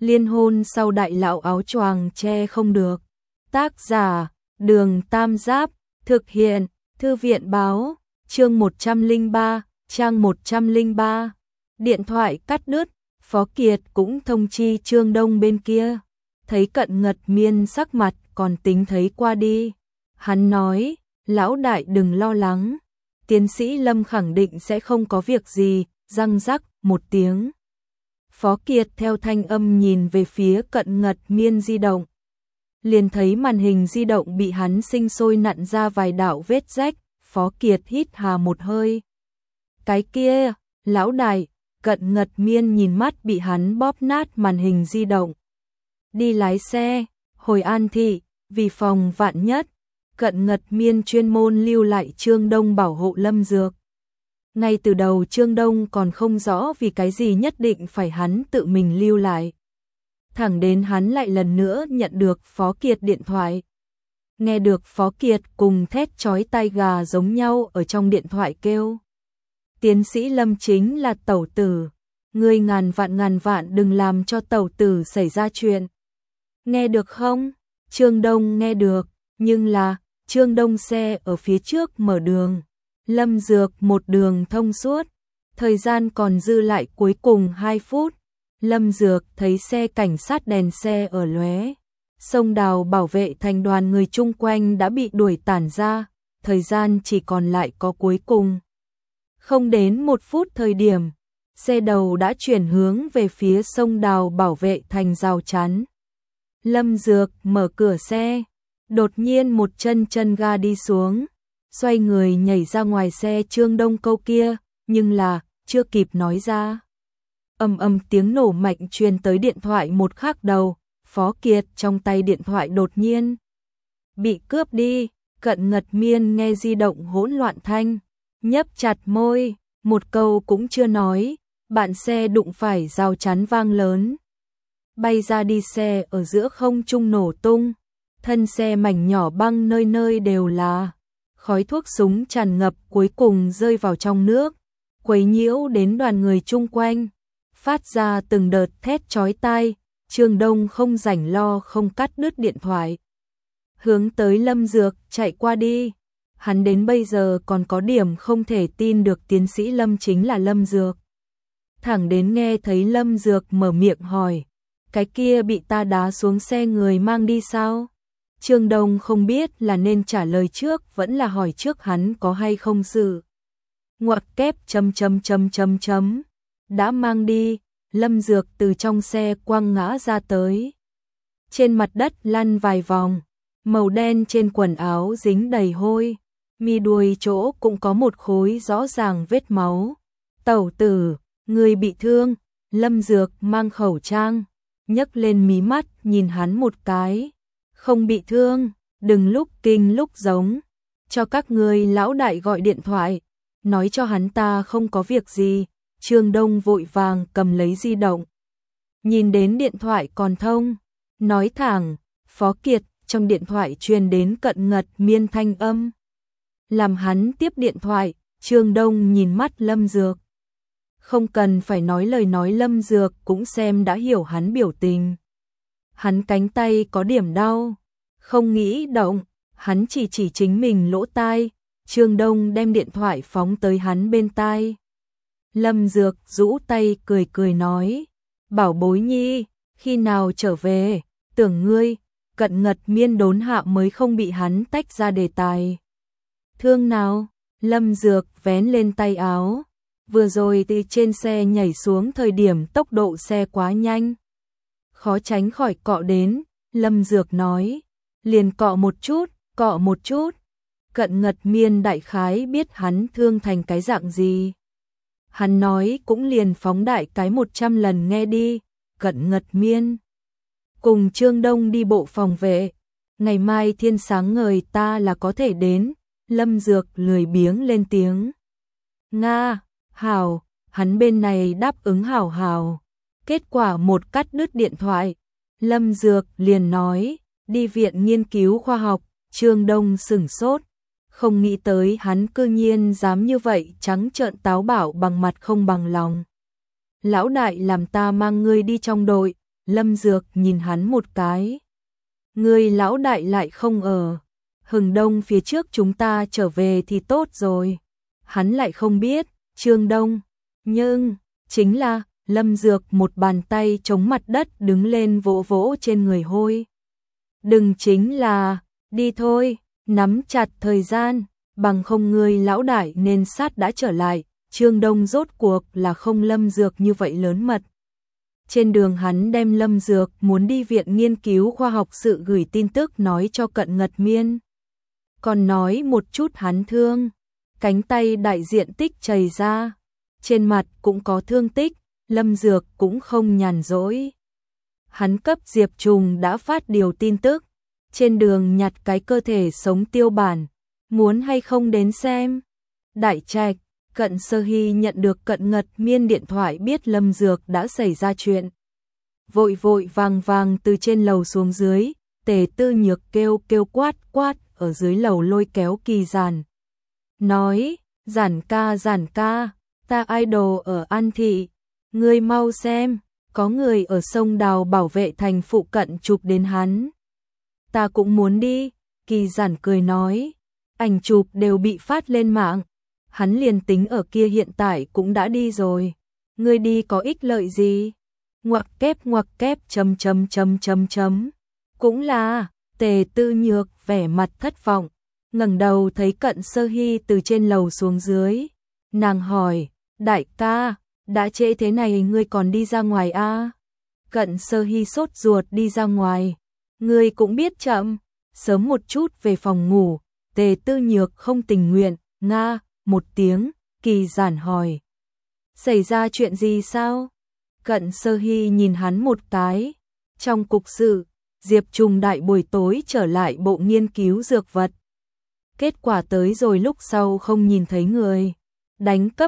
Liên hôn sau đại lão áo choàng che không được. Tác giả, Đường Tam Giáp, thực hiện, Thư viện báo, chương 103, trang 103. Điện thoại cắt đứt, Phó Kiệt cũng thông chi Trương Đông bên kia. Thấy Cận Ngật Miên sắc mặt còn tính thấy qua đi. Hắn nói, lão đại đừng lo lắng. Tiến sĩ Lâm khẳng định sẽ không có việc gì, răng rắc một tiếng. Phó Kiệt theo thanh âm nhìn về phía Cận Ngật Miên di động. Liền thấy màn hình di động bị hắn sinh sôi nặn ra vài đạo vết rách, Phó Kiệt hít hà một hơi. Cái kia, lão đại, Cận Ngật Miên nhìn mắt bị hắn bóp nát màn hình di động. Đi lái xe, hồi An Thị, vì phòng vạn nhất, Cận Ngật Miên chuyên môn lưu lại Trương Đông bảo hộ Lâm Dược. Ngay từ đầu Trương Đông còn không rõ vì cái gì nhất định phải hắn tự mình lưu lại. Thẳng đến hắn lại lần nữa nhận được Phó Kiệt điện thoại. Nghe được Phó Kiệt cùng thét chói tai gà giống nhau ở trong điện thoại kêu. Tiến sĩ Lâm chính là tẩu tử. Ngươi ngàn vạn đừng làm cho tẩu tử xảy ra chuyện. Nghe được không? Trương Đông nghe được, nhưng là Trương Đông xe ở phía trước mở đường. Lâm Dược một đường thông suốt. Thời gian còn dư lại cuối cùng 2 phút. Lâm Dược thấy xe cảnh sát đèn xe ở lóe. Sông Đào bảo vệ thành đoàn người chung quanh đã bị đuổi tản ra. Thời gian chỉ còn lại có cuối cùng. Không đến 1 phút thời điểm, xe đầu đã chuyển hướng về phía sông Đào bảo vệ thành rào chắn. Lâm Dược mở cửa xe, đột nhiên một chân ga đi xuống, xoay người nhảy ra ngoài xe Trương Đông câu kia, nhưng là chưa kịp nói ra. Ầm tiếng nổ mạnh truyền tới điện thoại một khắc đầu, Phó Kiệt trong tay điện thoại đột nhiên bị cướp đi. Cận Ngật Miên nghe di động hỗn loạn thanh, nhấp chặt môi, một câu cũng chưa nói, bạn xe đụng phải rào chắn vang lớn. Bay ra đi, xe ở giữa không trung nổ tung, thân xe mảnh nhỏ băng nơi nơi đều là. Khói thuốc súng tràn ngập cuối cùng rơi vào trong nước, quấy nhiễu đến đoàn người chung quanh, phát ra từng đợt thét chói tai. Trương Đông không rảnh lo không cắt đứt điện thoại. Hướng tới Lâm Dược chạy qua đi. Hắn đến bây giờ còn có điểm không thể tin được tiến sĩ Lâm chính là Lâm Dược. Thẳng đến nghe thấy Lâm Dược mở miệng hỏi, cái kia bị ta đá xuống xe người mang đi sao? Trương Đông không biết là nên trả lời trước vẫn là hỏi trước hắn có hay không sự. Ngoặc kép ... Đã mang đi. Lâm Dược từ trong xe quăng ngã ra tới. Trên mặt đất lăn vài vòng, màu đen trên quần áo dính đầy hôi, mi đuôi chỗ cũng có một khối rõ ràng vết máu. Tẩu tử, người bị thương. Lâm Dược mang khẩu trang, nhấc lên mí mắt nhìn hắn một cái. Không bị thương, đừng lúc kinh lúc giống. Cho các ngươi lão đại gọi điện thoại, nói cho hắn ta không có việc gì. Trương Đông vội vàng cầm lấy di động. Nhìn đến điện thoại còn thông, nói thẳng, Phó Kiệt, trong điện thoại truyền đến Cận Ngật Miên thanh âm. Làm hắn tiếp điện thoại, Trương Đông nhìn mắt Lâm Dược. Không cần phải nói lời nói, Lâm Dược cũng xem đã hiểu hắn biểu tình. Hắn cánh tay có điểm đau, không nghĩ động, hắn chỉ chính mình lỗ tai. Trương Đông đem điện thoại phóng tới hắn bên tai. Lâm Dược rũ tay cười nói, bảo bối nhi, khi nào trở về, tưởng ngươi. Cận Ngật Miên đốn hạ mới không bị hắn tách ra đề tài. Thương nào? Lâm Dược vén lên tay áo, vừa rồi từ trên xe nhảy xuống thời điểm tốc độ xe quá nhanh, khó tránh khỏi cọ đến. Lâm Dược nói, liền cọ một chút. Cận Ngật Miên đại khái biết hắn thương thành cái dạng gì. Hắn nói cũng liền phóng đại cái 100 lần nghe đi. Cận Ngật Miên cùng Trương Đông đi bộ phòng vệ. Ngày mai thiên sáng ngời ta là có thể đến. Lâm Dược lười biếng lên tiếng. Nga, hảo. Hắn bên này đáp ứng hảo. Kết quả một cắt đứt điện thoại, Lâm Dược liền nói, đi viện nghiên cứu khoa học. Trương Đông sửng sốt, không nghĩ tới hắn cư nhiên dám như vậy trắng trợn táo bạo bằng mặt không bằng lòng. Lão đại làm ta mang ngươi đi trong đội, Lâm Dược nhìn hắn một cái. Người lão đại lại không ở. Hừng đông phía trước chúng ta trở về thì tốt rồi. Hắn lại không biết, Trương Đông. Nhưng, chính là, Lâm Dược một bàn tay chống mặt đất đứng lên vỗ vỗ trên người Hôi. Đừng chính là, đi thôi, nắm chặt thời gian, bằng không người lão đại nên sát đã trở lại. Trương Đông rốt cuộc là không Lâm Dược như vậy lớn mật. Trên đường hắn đem Lâm Dược muốn đi viện nghiên cứu khoa học sự gửi tin tức nói cho Cận Ngật Miên. Còn nói một chút hắn thương, cánh tay đại diện tích chảy ra, trên mặt cũng có thương tích, Lâm Dược cũng không nhàn rỗi. Hắn cấp Diệp Trùng đã phát điều tin tức, trên đường nhặt cái cơ thể sống tiêu bản, muốn hay không đến xem. Đại Trạch, Cận Sơ Hy nhận được Cận Ngật Miên điện thoại biết Lâm Dược đã xảy ra chuyện. Vội vội vàng vàng từ trên lầu xuống dưới, Tề Tư Nhược kêu kêu quát quát ở dưới lầu lôi kéo Kỳ Giản. Nói, Giản ca, ta idol ở An Thị, ngươi mau xem, có người ở sông Đào bảo vệ thành phụ cận chụp đến hắn. Ta cũng muốn đi, Kỳ Giản cười nói, ảnh chụp đều bị phát lên mạng. Hắn liền tính ở kia hiện tại cũng đã đi rồi. Ngươi đi có ích lợi gì? Ngoặc kép chấm. Cũng là, Tề Tư Nhược vẻ mặt thất vọng, ngẩng đầu thấy Cận Sơ Hy từ trên lầu xuống dưới. Nàng hỏi, đại ca, đã trễ thế này ngươi còn đi ra ngoài à? Cận Sơ Hy sốt ruột đi ra ngoài. Ngươi cũng biết chậm, sớm một chút về phòng ngủ. Tề Tư Nhược không tình nguyện, nga. Một tiếng, Kỳ Giản hỏi. Xảy ra chuyện gì sao? Cận Sơ Hy nhìn hắn một cái. Trong cục sự, Diệp Trùng đại buổi tối trở lại bộ nghiên cứu dược vật. Kết quả tới rồi lúc sau không nhìn thấy người. Đánh cấp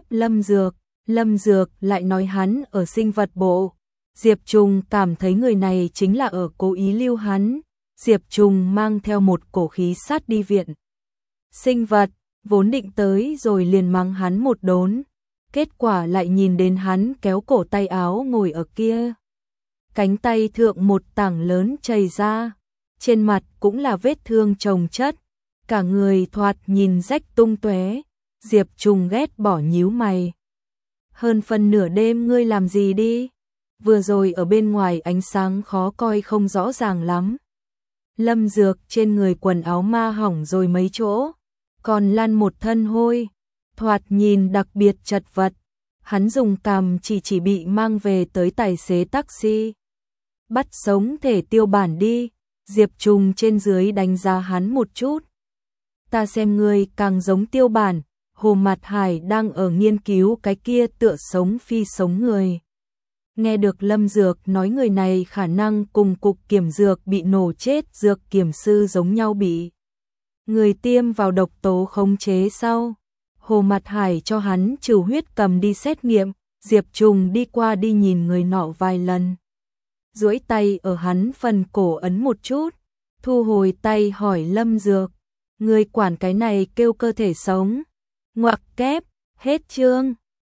Lâm Dược lại nói hắn ở sinh vật bộ. Diệp Trùng cảm thấy người này chính là ở cố ý lưu hắn. Diệp Trùng mang theo một cổ khí sát đi viện. Sinh vật. Vốn định tới rồi liền mắng hắn một đốn, kết quả lại nhìn đến hắn kéo cổ tay áo ngồi ở kia. Cánh tay thượng một tảng lớn chảy ra, trên mặt cũng là vết thương chồng chất, cả người thoạt nhìn rách tung tóe. Diệp Trùng ghét bỏ nhíu mày. Hơn phân nửa đêm ngươi làm gì đi? Vừa rồi ở bên ngoài ánh sáng khó coi không rõ ràng lắm. Lâm Dược trên người quần áo ma hỏng rồi mấy chỗ. Còn lăn một thân hôi, thoạt nhìn đặc biệt chật vật. Hắn dùng cằm chỉ bị mang về tới tài xế taxi. Bắt sống thể tiêu bản đi. Diệp Trùng trên dưới đánh giá hắn một chút. Ta xem ngươi càng giống tiêu bản. Hồ Mạt Hải đang ở nghiên cứu cái kia tựa sống phi sống người. Nghe được Lâm Dược nói người này khả năng cùng cục kiểm dược bị nổ chết dược kiểm sư giống nhau bị người tiêm vào độc tố khống chế sau. Hồ Mạt Hải cho hắn trừ huyết cầm đi xét nghiệm. Diệp Trùng đi qua đi nhìn người nọ vài lần. Duỗi tay ở hắn phần cổ ấn một chút. Thu hồi tay hỏi Lâm Dược. Người quản cái này kêu cơ thể sống. Ngoặc kép, hết chương.